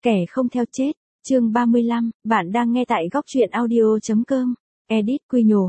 Kẻ không theo chết, chương 35, bạn đang nghe tại góc truyện audio.com. Edit Quy Nhồ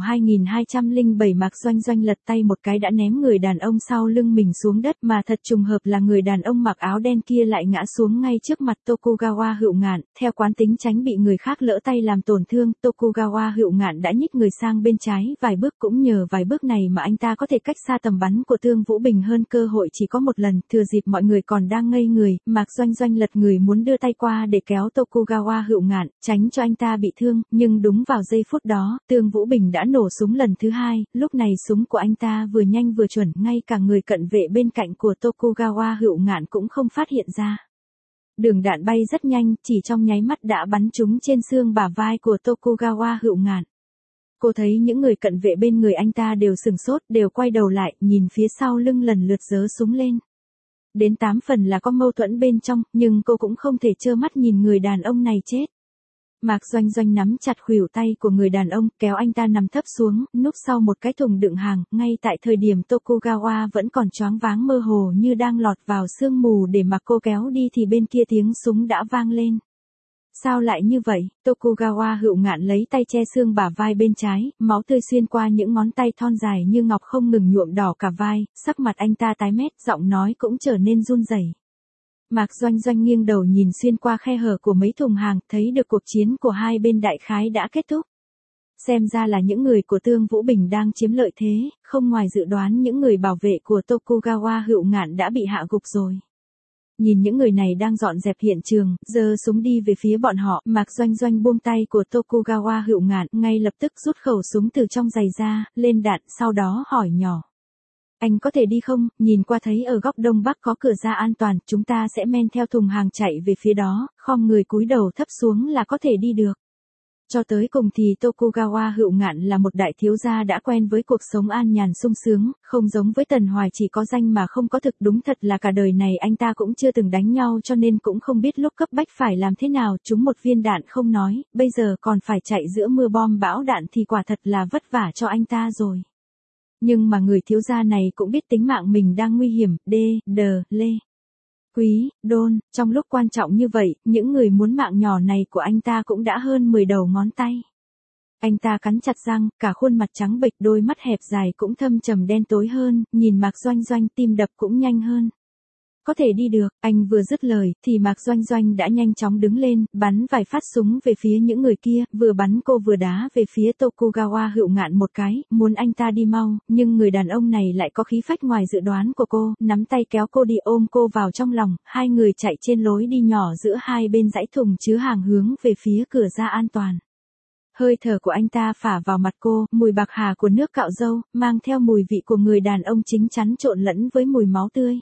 2207 Mạc Doanh Doanh lật tay một cái đã ném người đàn ông sau lưng mình xuống đất, mà thật trùng hợp là người đàn ông mặc áo đen kia lại ngã xuống ngay trước mặt Tokugawa Hựu Ngạn. Theo quán tính tránh bị người khác lỡ tay làm tổn thương, Tokugawa Hựu Ngạn đã nhích người sang bên trái vài bước, cũng nhờ vài bước này mà anh ta có thể cách xa tầm bắn của Tương Vũ Bình hơn. Cơ hội chỉ có một lần, thừa dịp mọi người còn đang ngây người, Mạc Doanh Doanh lật người muốn đưa tay qua để kéo Tokugawa Hựu Ngạn, tránh cho anh ta bị thương, nhưng đúng vào giây phút đó, Tương Vũ Bình đã nổ súng lần thứ hai. Lúc này súng của anh ta vừa nhanh vừa chuẩn, ngay cả người cận vệ bên cạnh của Tokugawa Hựu Ngạn cũng không phát hiện ra. Đường đạn bay rất nhanh, chỉ trong nháy mắt đã bắn trúng trên xương bả vai của Tokugawa Hựu Ngạn. Cô thấy những người cận vệ bên người anh ta đều sửng sốt, đều quay đầu lại, nhìn phía sau lưng lần lượt giơ súng lên. Đến 8 phần là có mâu thuẫn bên trong, nhưng cô cũng không thể trơ mắt nhìn người đàn ông này chết. Mạc Doanh Doanh nắm chặt khuỷu tay của người đàn ông, kéo anh ta nằm thấp xuống, núp sau một cái thùng đựng hàng. Ngay tại thời điểm Tokugawa vẫn còn choáng váng mơ hồ như đang lọt vào sương mù để mặc cô kéo đi thì bên kia tiếng súng đã vang lên. Sao lại như vậy? Tokugawa Hựu Ngạn lấy tay che xương bả vai bên trái, máu tươi xuyên qua những ngón tay thon dài như ngọc không ngừng nhuộm đỏ cả vai, sắc mặt anh ta tái mét, giọng nói cũng trở nên run rẩy. Mạc Doanh Doanh nghiêng đầu nhìn xuyên qua khe hở của mấy thùng hàng, thấy được cuộc chiến của hai bên đại khái đã kết thúc. Xem ra là những người của Tương Vũ Bình đang chiếm lợi thế, không ngoài dự đoán những người bảo vệ của Tokugawa Hựu Ngạn đã bị hạ gục rồi. Nhìn những người này đang dọn dẹp hiện trường, giơ súng đi về phía bọn họ, Mạc Doanh Doanh buông tay của Tokugawa Hựu Ngạn, ngay lập tức rút khẩu súng từ trong giày ra, lên đạn, sau đó hỏi nhỏ. Anh có thể đi không? Nhìn qua thấy ở góc đông bắc có cửa ra an toàn, chúng ta sẽ men theo thùng hàng chạy về phía đó, khom người cúi đầu thấp xuống là có thể đi được. Cho tới cùng thì Tokugawa Hựu Ngạn là một đại thiếu gia đã quen với cuộc sống an nhàn sung sướng, không giống với Tần Hoài chỉ có danh mà không có thực. Đúng thật là cả đời này anh ta cũng chưa từng đánh nhau, cho nên cũng không biết lúc cấp bách phải làm thế nào. Trúng một viên đạn không nói, bây giờ còn phải chạy giữa mưa bom bão đạn thì quả thật là vất vả cho anh ta rồi. Nhưng mà người thiếu gia này cũng biết tính mạng mình đang nguy hiểm. Lê Quý Đôn, trong lúc quan trọng như vậy, những người muốn mạng nhỏ này của anh ta cũng đã hơn 10 đầu ngón tay. Anh ta cắn chặt răng, cả khuôn mặt trắng bệch, đôi mắt hẹp dài cũng thâm trầm đen tối hơn, nhìn Mạc Doanh Doanh tim đập cũng nhanh hơn. Có thể đi được, anh vừa dứt lời, thì Mạc Doanh Doanh đã nhanh chóng đứng lên, bắn vài phát súng về phía những người kia, vừa bắn cô vừa đá về phía Tokugawa Hựu Ngạn một cái, muốn anh ta đi mau, nhưng người đàn ông này lại có khí phách ngoài dự đoán của cô, nắm tay kéo cô đi ôm cô vào trong lòng, hai người chạy trên lối đi nhỏ giữa hai bên dãy thùng chứa hàng hướng về phía cửa ra an toàn. Hơi thở của anh ta phả vào mặt cô, mùi bạc hà của nước cạo râu, mang theo mùi vị của người đàn ông chính chắn trộn lẫn với mùi máu tươi.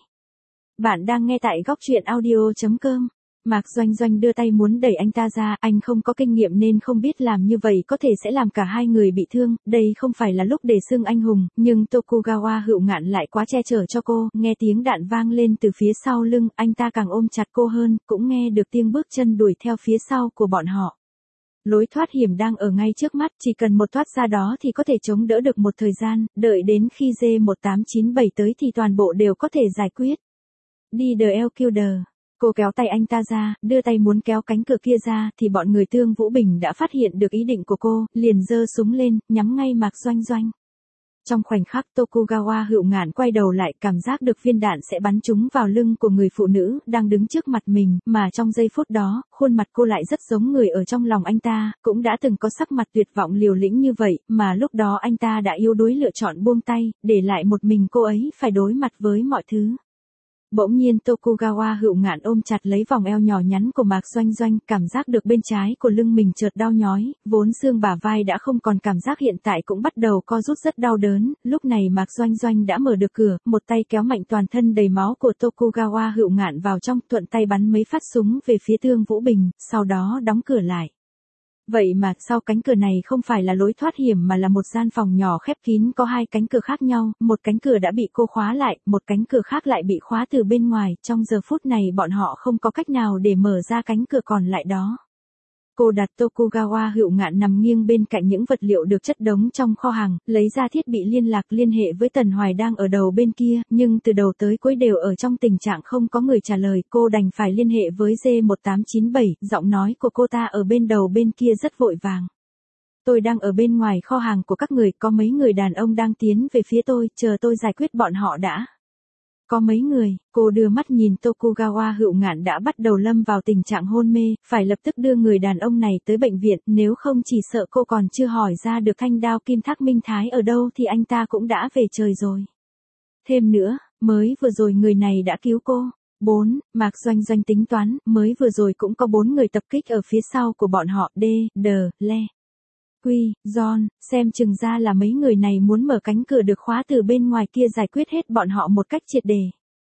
Bạn đang nghe tại góc truyện audio.com. Mạc Doanh Doanh đưa tay muốn đẩy anh ta ra, anh không có kinh nghiệm nên không biết làm như vậy có thể sẽ làm cả hai người bị thương, đây không phải là lúc để xưng anh hùng, nhưng Tokugawa Hựu Ngạn lại quá che chở cho cô. Nghe tiếng đạn vang lên từ phía sau lưng, anh ta càng ôm chặt cô hơn, cũng nghe được tiếng bước chân đuổi theo phía sau của bọn họ. Lối thoát hiểm đang ở ngay trước mắt, chỉ cần một thoát ra đó thì có thể chống đỡ được một thời gian, đợi đến khi J1897 tới thì toàn bộ đều có thể giải quyết. Đi Killer. Cô kéo tay anh ta ra, đưa tay muốn kéo cánh cửa kia ra, thì bọn người Tương Vũ Bình đã phát hiện được ý định của cô, liền giơ súng lên, nhắm ngay Mạc Doanh Doanh. Trong khoảnh khắc Tokugawa Hựu Ngạn quay đầu lại, cảm giác được viên đạn sẽ bắn trúng vào lưng của người phụ nữ đang đứng trước mặt mình, mà trong giây phút đó, khuôn mặt cô lại rất giống người ở trong lòng anh ta, cũng đã từng có sắc mặt tuyệt vọng liều lĩnh như vậy, mà lúc đó anh ta đã yếu đuối lựa chọn buông tay, để lại một mình cô ấy phải đối mặt với mọi thứ. Bỗng nhiên Tokugawa Hựu Ngạn ôm chặt lấy vòng eo nhỏ nhắn của Mạc Doanh Doanh, cảm giác được bên trái của lưng mình chợt đau nhói, vốn xương bả vai đã không còn cảm giác, hiện tại cũng bắt đầu co rút rất đau đớn. Lúc này Mạc Doanh Doanh đã mở được cửa, một tay kéo mạnh toàn thân đầy máu của Tokugawa Hựu Ngạn vào trong, thuận tay bắn mấy phát súng về phía Tương Vũ Bình, sau đó đóng cửa lại. Vậy mà sau cánh cửa này không phải là lối thoát hiểm mà là một gian phòng nhỏ khép kín có hai cánh cửa khác nhau, một cánh cửa đã bị cô khóa lại, một cánh cửa khác lại bị khóa từ bên ngoài, trong giờ phút này bọn họ không có cách nào để mở ra cánh cửa còn lại đó. Cô đặt Tokugawa Hựu Ngạn nằm nghiêng bên cạnh những vật liệu được chất đống trong kho hàng, lấy ra thiết bị liên lạc liên hệ với Tần Hoài đang ở đầu bên kia, nhưng từ đầu tới cuối đều ở trong tình trạng không có người trả lời. Cô đành phải liên hệ với J1897, giọng nói của cô ta ở bên đầu bên kia rất vội vàng. Tôi đang ở bên ngoài kho hàng của các người, có mấy người đàn ông đang tiến về phía tôi, chờ tôi giải quyết bọn họ đã. Có mấy người, cô đưa mắt nhìn Tokugawa Hựu Ngạn đã bắt đầu lâm vào tình trạng hôn mê, phải lập tức đưa người đàn ông này tới bệnh viện, nếu không chỉ sợ cô còn chưa hỏi ra được thanh đao kim thác minh thái ở đâu thì anh ta cũng đã về trời rồi. Thêm nữa, mới vừa rồi người này đã cứu cô. 4. Mạc Doanh Doanh tính toán, mới vừa rồi cũng có 4 người tập kích ở phía sau của bọn họ, Le. Quy, John, xem chừng ra là mấy người này muốn mở cánh cửa được khóa từ bên ngoài kia giải quyết hết bọn họ một cách triệt để.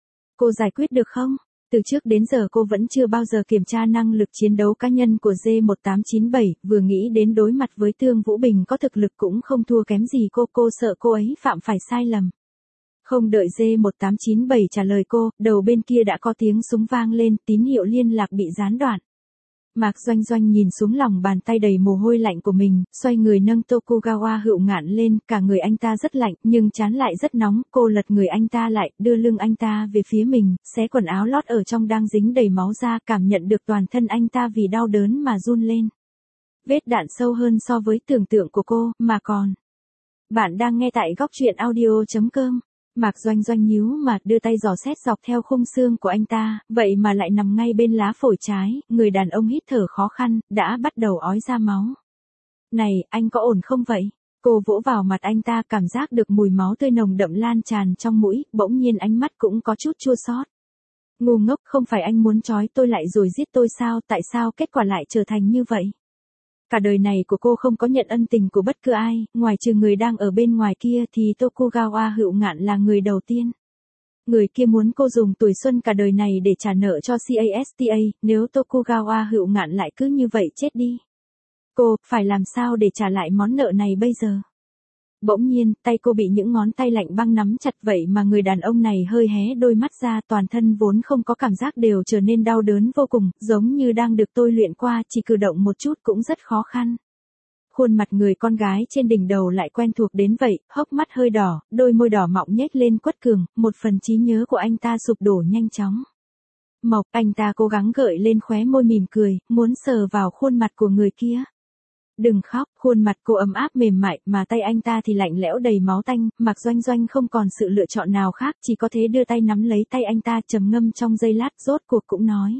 Cô giải quyết được không? Từ trước đến giờ cô vẫn chưa bao giờ kiểm tra năng lực chiến đấu cá nhân của J1897, vừa nghĩ đến đối mặt với Tương Vũ Bình có thực lực cũng không thua kém gì cô sợ cô ấy phạm phải sai lầm. Không đợi J1897 trả lời cô, đầu bên kia đã có tiếng súng vang lên, tín hiệu liên lạc bị gián đoạn. Mạc Doanh Doanh nhìn xuống lòng bàn tay đầy mồ hôi lạnh của mình, xoay người nâng Tokugawa Hựu Ngạn lên, cả người anh ta rất lạnh, nhưng trán lại rất nóng, cô lật người anh ta lại, đưa lưng anh ta về phía mình, xé quần áo lót ở trong đang dính đầy máu ra, cảm nhận được toàn thân anh ta vì đau đớn mà run lên. Vết đạn sâu hơn so với tưởng tượng của cô, mà còn. Bạn đang nghe tại góc truyện audio.com. Mạc Doanh Doanh nhíu mà đưa tay dò xét dọc theo khung xương của anh ta, vậy mà lại nằm ngay bên lá phổi trái, người đàn ông hít thở khó khăn, đã bắt đầu ói ra máu. Này, anh có ổn không vậy? Cô vỗ vào mặt anh ta, cảm giác được mùi máu tươi nồng đậm lan tràn trong mũi, bỗng nhiên ánh mắt cũng có chút chua xót. Ngu ngốc, không phải anh muốn trói tôi lại rồi giết tôi sao, tại sao kết quả lại trở thành như vậy? Cả đời này của cô không có nhận ân tình của bất cứ ai, ngoài trừ người đang ở bên ngoài kia thì Tokugawa Hựu Ngạn là người đầu tiên. Người kia muốn cô dùng tuổi xuân cả đời này để trả nợ cho CASTA, nếu Tokugawa Hựu Ngạn lại cứ như vậy chết đi. Cô, phải làm sao để trả lại món nợ này bây giờ? Bỗng nhiên, tay cô bị những ngón tay lạnh băng nắm chặt vậy mà người đàn ông này hơi hé đôi mắt ra, toàn thân vốn không có cảm giác đều trở nên đau đớn vô cùng, giống như đang được tôi luyện qua, chỉ cử động một chút cũng rất khó khăn. Khuôn mặt người con gái trên đỉnh đầu lại quen thuộc đến vậy, hốc mắt hơi đỏ, đôi môi đỏ mọng nhếch lên quất cường, một phần trí nhớ của anh ta sụp đổ nhanh chóng. Mộc, anh ta cố gắng gợi lên khóe môi mỉm cười, muốn sờ vào khuôn mặt của người kia. Đừng khóc, khuôn mặt cô ấm áp mềm mại, mà tay anh ta thì lạnh lẽo đầy máu tanh, Mạc Doanh Doanh không còn sự lựa chọn nào khác, chỉ có thế đưa tay nắm lấy tay anh ta, trầm ngâm trong giây lát, rốt cuộc cũng nói.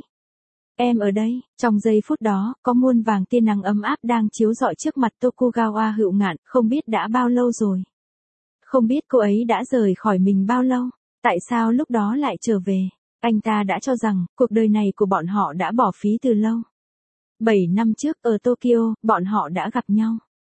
Em ở đây. Trong giây phút đó, có muôn vàng tia nắng ấm áp đang chiếu rọi trước mặt Tokugawa Hựu Ngạn, không biết đã bao lâu rồi. Không biết cô ấy đã rời khỏi mình bao lâu, tại sao lúc đó lại trở về. Anh ta đã cho rằng, cuộc đời này của bọn họ đã bỏ phí từ lâu. 7 năm trước ở Tokyo, bọn họ đã gặp nhau.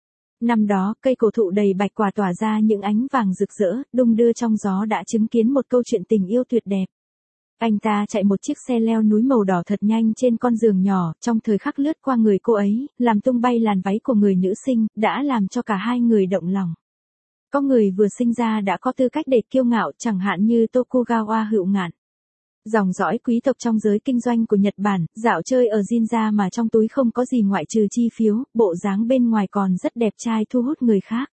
Năm đó, cây cổ thụ đầy bạch quả tỏa ra những ánh vàng rực rỡ, đung đưa trong gió đã chứng kiến một câu chuyện tình yêu tuyệt đẹp. Anh ta chạy một chiếc xe leo núi màu đỏ thật nhanh trên con giường nhỏ, trong thời khắc lướt qua người cô ấy, làm tung bay làn váy của người nữ sinh, đã làm cho cả hai người động lòng. Có người vừa sinh ra đã có tư cách để kiêu ngạo, chẳng hạn như Tokugawa Hựu Ngạn. Dòng dõi quý tộc trong giới kinh doanh của Nhật Bản, dạo chơi ở Jinja mà trong túi không có gì ngoại trừ chi phiếu, bộ dáng bên ngoài còn rất đẹp trai thu hút người khác.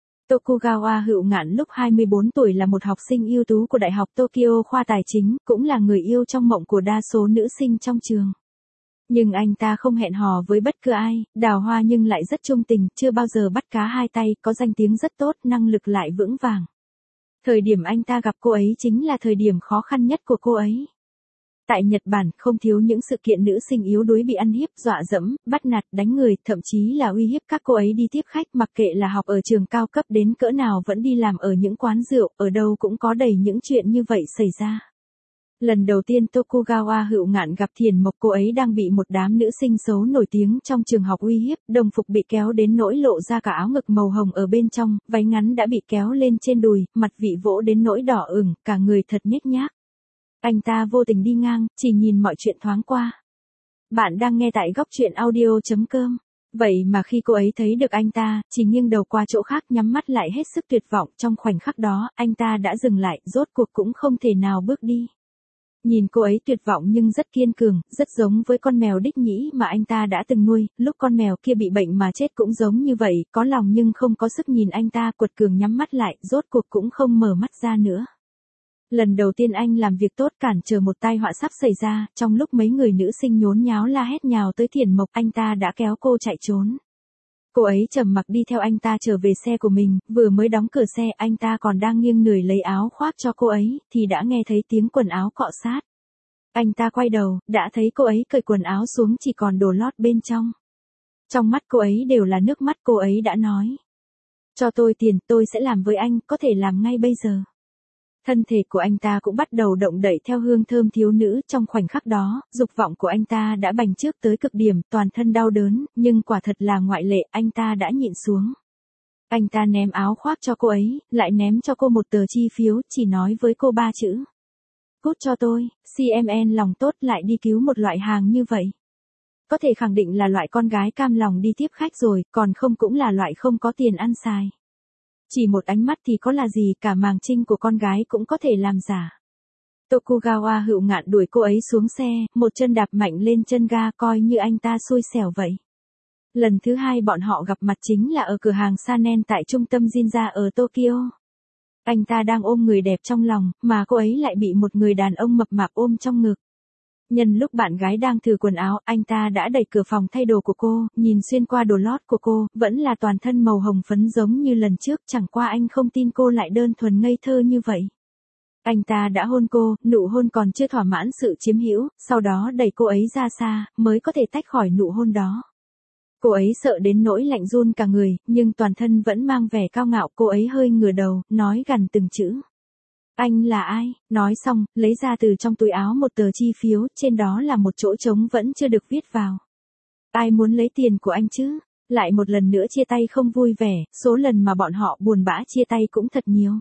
Tokugawa Hựu Ngạn lúc 24 tuổi là một học sinh ưu tú của Đại học Tokyo khoa tài chính, cũng là người yêu trong mộng của đa số nữ sinh trong trường. Nhưng anh ta không hẹn hò với bất cứ ai, đào hoa nhưng lại rất trung tình, chưa bao giờ bắt cá hai tay, có danh tiếng rất tốt, năng lực lại vững vàng. Thời điểm anh ta gặp cô ấy chính là thời điểm khó khăn nhất của cô ấy. Tại Nhật Bản, không thiếu những sự kiện nữ sinh yếu đuối bị ăn hiếp, dọa dẫm, bắt nạt, đánh người, thậm chí là uy hiếp các cô ấy đi tiếp khách, mặc kệ là học ở trường cao cấp đến cỡ nào vẫn đi làm ở những quán rượu, ở đâu cũng có đầy những chuyện như vậy xảy ra. Lần đầu tiên Tokugawa Hựu Ngạn gặp Thiền Mộc, cô ấy đang bị một đám nữ sinh xấu nổi tiếng trong trường học uy hiếp, đồng phục bị kéo đến nỗi lộ ra cả áo ngực màu hồng ở bên trong, váy ngắn đã bị kéo lên trên đùi, mặt vị vỗ đến nỗi đỏ ửng, cả người thật nhếch nhác. Anh ta vô tình đi ngang, chỉ nhìn mọi chuyện thoáng qua. Bạn đang nghe tại góc truyện audio.com. Vậy mà khi cô ấy thấy được anh ta, chỉ nghiêng đầu qua chỗ khác, nhắm mắt lại hết sức tuyệt vọng, trong khoảnh khắc đó, anh ta đã dừng lại, rốt cuộc cũng không thể nào bước đi. Nhìn cô ấy tuyệt vọng nhưng rất kiên cường, rất giống với con mèo đích nhĩ mà anh ta đã từng nuôi, lúc con mèo kia bị bệnh mà chết cũng giống như vậy, có lòng nhưng không có sức nhìn anh ta quật cường nhắm mắt lại, rốt cuộc cũng không mở mắt ra nữa. Lần đầu tiên anh làm việc tốt cản trở một tai họa sắp xảy ra, trong lúc mấy người nữ sinh nhốn nháo la hét nhào tới Thiền Mộc, anh ta đã kéo cô chạy trốn. Cô ấy trầm mặc đi theo anh ta trở về xe của mình, vừa mới đóng cửa xe anh ta còn đang nghiêng người lấy áo khoác cho cô ấy, thì đã nghe thấy tiếng quần áo cọ sát. Anh ta quay đầu, đã thấy cô ấy cởi quần áo xuống chỉ còn đồ lót bên trong. Trong mắt cô ấy đều là nước mắt, cô ấy đã nói. Cho tôi tiền, tôi sẽ làm với anh, có thể làm ngay bây giờ. Thân thể của anh ta cũng bắt đầu động đậy theo hương thơm thiếu nữ, trong khoảnh khắc đó, dục vọng của anh ta đã bành trướng tới cực điểm, toàn thân đau đớn, nhưng quả thật là ngoại lệ, anh ta đã nhịn xuống. Anh ta ném áo khoác cho cô ấy, lại ném cho cô một tờ chi phiếu, chỉ nói với cô 3 chữ. Cút cho tôi, CMN lòng tốt lại đi cứu một loại hàng như vậy. Có thể khẳng định là loại con gái cam lòng đi tiếp khách rồi, còn không cũng là loại không có tiền ăn xài. Chỉ một ánh mắt thì có là gì, cả màng trinh của con gái cũng có thể làm giả. Tokugawa Hựu Ngạn đuổi cô ấy xuống xe, một chân đạp mạnh lên chân ga coi như anh ta xui xẻo vậy. Lần thứ hai bọn họ gặp mặt chính là ở cửa hàng Sanen tại trung tâm Ginza ở Tokyo. Anh ta đang ôm người đẹp trong lòng, mà cô ấy lại bị một người đàn ông mập mạp ôm trong ngực. Nhân lúc bạn gái đang thử quần áo, anh ta đã đẩy cửa phòng thay đồ của cô, nhìn xuyên qua đồ lót của cô, vẫn là toàn thân màu hồng phấn giống như lần trước, chẳng qua anh không tin cô lại đơn thuần ngây thơ như vậy. Anh ta đã hôn cô, nụ hôn còn chưa thỏa mãn sự chiếm hữu, sau đó đẩy cô ấy ra xa, mới có thể tách khỏi nụ hôn đó. Cô ấy sợ đến nỗi lạnh run cả người, nhưng toàn thân vẫn mang vẻ cao ngạo, cô ấy hơi ngửa đầu, nói gằn từng chữ. Anh là ai? Nói xong, lấy ra từ trong túi áo một tờ chi phiếu, trên đó là một chỗ trống vẫn chưa được viết vào. Ai muốn lấy tiền của anh chứ? Lại một lần nữa chia tay không vui vẻ, số lần mà bọn họ buồn bã chia tay cũng thật nhiều.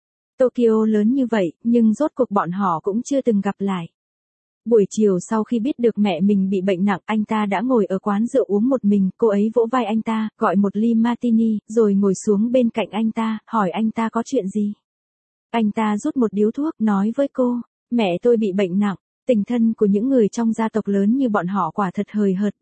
Tokyo lớn như vậy, nhưng rốt cuộc bọn họ cũng chưa từng gặp lại. Buổi chiều sau khi biết được mẹ mình bị bệnh nặng, anh ta đã ngồi ở quán rượu uống một mình, cô ấy vỗ vai anh ta, gọi một ly martini, rồi ngồi xuống bên cạnh anh ta, hỏi anh ta có chuyện gì. Anh ta rút một điếu thuốc, nói với cô, mẹ tôi bị bệnh nặng, tình thân của những người trong gia tộc lớn như bọn họ quả thật hời hợt,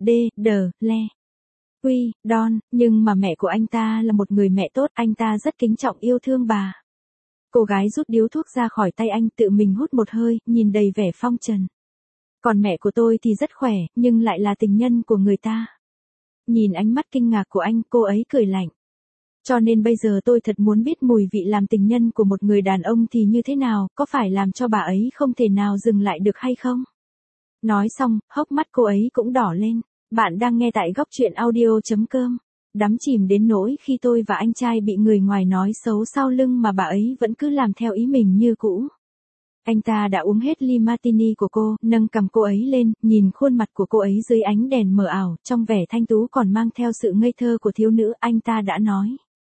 nhưng mà mẹ của anh ta là một người mẹ tốt, anh ta rất kính trọng yêu thương bà. Cô gái rút điếu thuốc ra khỏi tay anh, tự mình hút một hơi, nhìn đầy vẻ phong trần. Còn mẹ của tôi thì rất khỏe, nhưng lại là tình nhân của người ta. Nhìn ánh mắt kinh ngạc của anh, cô ấy cười lạnh. Cho nên bây giờ tôi thật muốn biết mùi vị làm tình nhân của một người đàn ông thì như thế nào, có phải làm cho bà ấy không thể nào dừng lại được hay không? Nói xong, hốc mắt cô ấy cũng đỏ lên. Bạn đang nghe tại góc truyện audio.com. Đắm chìm đến nỗi khi tôi và anh trai bị người ngoài nói xấu sau lưng mà bà ấy vẫn cứ làm theo ý mình như cũ. Anh ta đã uống hết ly martini của cô, nâng cằm cô ấy lên, nhìn khuôn mặt của cô ấy dưới ánh đèn mờ ảo, trong vẻ thanh tú còn mang theo sự ngây thơ của thiếu nữ, anh ta đã nói.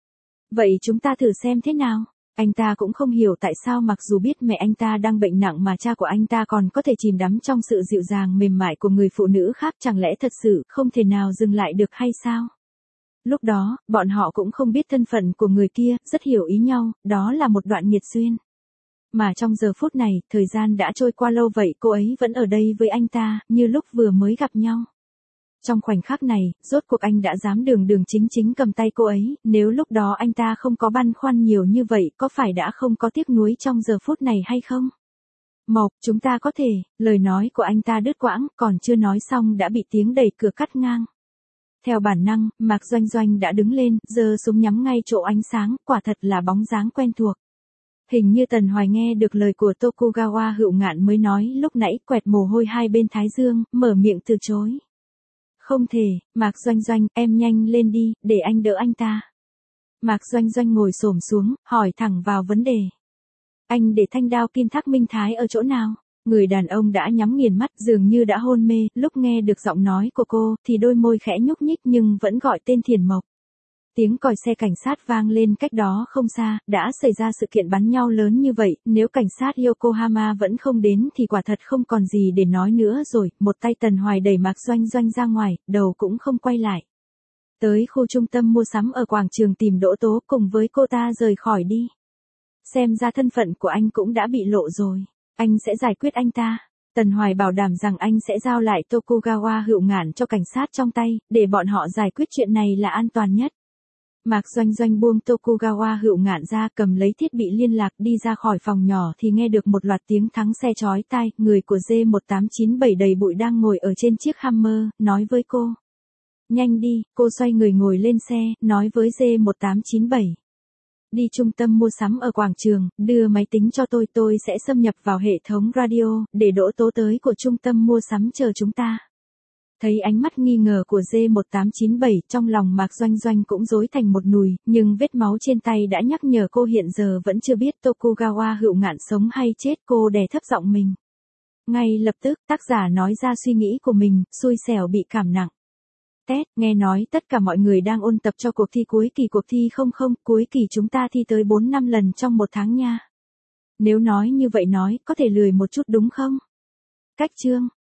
Vậy chúng ta thử xem thế nào? Anh ta cũng không hiểu tại sao mặc dù biết mẹ anh ta đang bệnh nặng mà cha của anh ta còn có thể chìm đắm trong sự dịu dàng mềm mại của người phụ nữ khác, chẳng lẽ thật sự không thể nào dừng lại được hay sao? Lúc đó, bọn họ cũng không biết thân phận của người kia, rất hiểu ý nhau, đó là một đoạn nghiệt duyên. Mà trong giờ phút này, thời gian đã trôi qua lâu vậy, cô ấy vẫn ở đây với anh ta, như lúc vừa mới gặp nhau. Trong khoảnh khắc này, rốt cuộc anh đã dám đường đường chính chính cầm tay cô ấy, nếu lúc đó anh ta không có băn khoăn nhiều như vậy, có phải đã không có tiếc nuối trong giờ phút này hay không? Mộc, chúng ta có thể, lời nói của anh ta đứt quãng, còn chưa nói xong đã bị tiếng đẩy cửa cắt ngang. Theo bản năng, Mạc Doanh Doanh đã đứng lên, giơ súng nhắm ngay chỗ ánh sáng, quả thật là bóng dáng quen thuộc. Hình như Tần Hoài nghe được lời của Tokugawa Hựu Ngạn mới nói lúc nãy, quẹt mồ hôi hai bên thái dương, mở miệng từ chối. Không thể, Mạc Doanh Doanh, em nhanh lên đi, để anh đỡ anh ta. Mạc Doanh Doanh ngồi xổm xuống, hỏi thẳng vào vấn đề. Anh để thanh đao kim thác minh thái ở chỗ nào? Người đàn ông đã nhắm nghiền mắt, dường như đã hôn mê, lúc nghe được giọng nói của cô, thì đôi môi khẽ nhúc nhích nhưng vẫn gọi tên Thiền Mộc. Tiếng còi xe cảnh sát vang lên cách đó không xa, đã xảy ra sự kiện bắn nhau lớn như vậy, nếu cảnh sát Yokohama vẫn không đến thì quả thật không còn gì để nói nữa rồi, một tay Tần Hoài đẩy Mạc Doanh Doanh ra ngoài, đầu cũng không quay lại. Tới khu trung tâm mua sắm ở quảng trường tìm Đỗ Tố cùng với cô ta rời khỏi đi. Xem ra thân phận của anh cũng đã bị lộ rồi. Anh sẽ giải quyết anh ta. Tần Hoài bảo đảm rằng anh sẽ giao lại Tokugawa Hựu Ngạn cho cảnh sát trong tay, để bọn họ giải quyết chuyện này là an toàn nhất. Mạc Doanh Doanh buông Tokugawa Hựu Ngạn ra, cầm lấy thiết bị liên lạc đi ra khỏi phòng nhỏ thì nghe được một loạt tiếng thắng xe chói tai, người của J1897 đầy bụi đang ngồi ở trên chiếc Hammer, nói với cô. Nhanh đi, cô xoay người ngồi lên xe, nói với J1897. Đi trung tâm mua sắm ở quảng trường, đưa máy tính cho tôi sẽ xâm nhập vào hệ thống radio, để Đỗ Tố tới của trung tâm mua sắm chờ chúng ta. Thấy ánh mắt nghi ngờ của J1897, trong lòng Mạc Doanh Doanh cũng rối thành một nùi, nhưng vết máu trên tay đã nhắc nhở cô hiện giờ vẫn chưa biết Tokugawa Hựu Ngạn sống hay chết. Cô đè thấp giọng mình. Ngay lập tức, tác giả nói ra suy nghĩ của mình, xui xẻo bị cảm nặng. Tết, nghe nói tất cả mọi người đang ôn tập cho cuộc thi cuối kỳ. Cuộc thi cuối kỳ chúng ta thi tới 4-5 lần trong một tháng nha. Nếu nói như vậy có thể lười một chút đúng không? Cách chương.